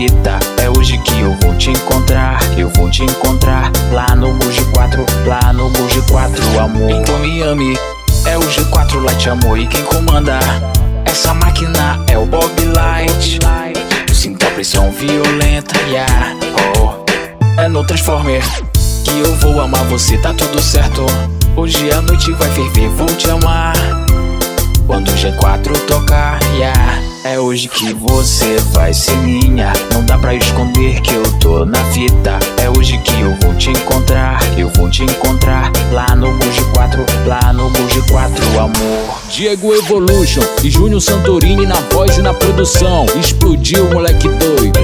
fita. É hoje que eu vou te encontrar. Eu vou te encontrar lá no Bugi 4, lá no Bugi 4, amor. Então me ame, é o G4 Light, amor. E quem comanda essa máquina é o Bob Light. Sinta a pressão violenta, yeah, oh. É no Transformer que eu vou amar você, tá tudo certo. Hoje a noite vai ferver, vou te amar. Quando o G4 tocar, yeah, é hoje que você vai ser minha. Não dá pra esconder que eu tô na fita. É hoje que eu vou te encontrar. Eu vou te encontrar lá no Bugi 4, lá no Bugi 4, amor. Diego Evolution e Júnior Santorini na voz e na produção. Explodiu, moleque doido.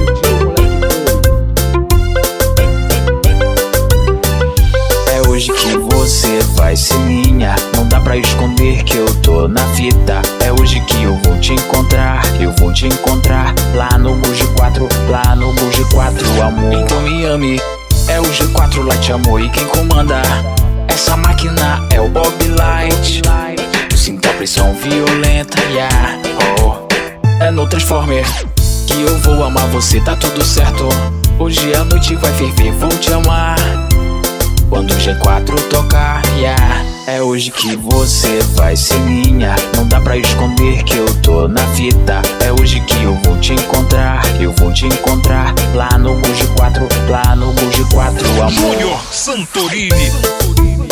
É hoje que você vai ser minha. Não dá pra esconder que eu tô na fita. É hoje que eu vou te encontrar. Eu vou te encontrar lá no Bugi 4, lá no Bugi 4, amor. Então me ame, é o G4 Light, amor. E quem comanda essa máquina é o Bob Light. Sinta a pressão violenta, yeah, oh. É no Transformer que eu vou amar você, tá tudo certo. Hoje a noite vai ferver, vou te amar. Quando o G4 tocar, yeah, é hoje que você vai ser minha. Não dá pra esconder que eu tô na fita. É hoje que eu vou te encontrar. Eu vou te encontrar lá no Bugi 4, lá no Bugi 4, amor. Júnior Santorini.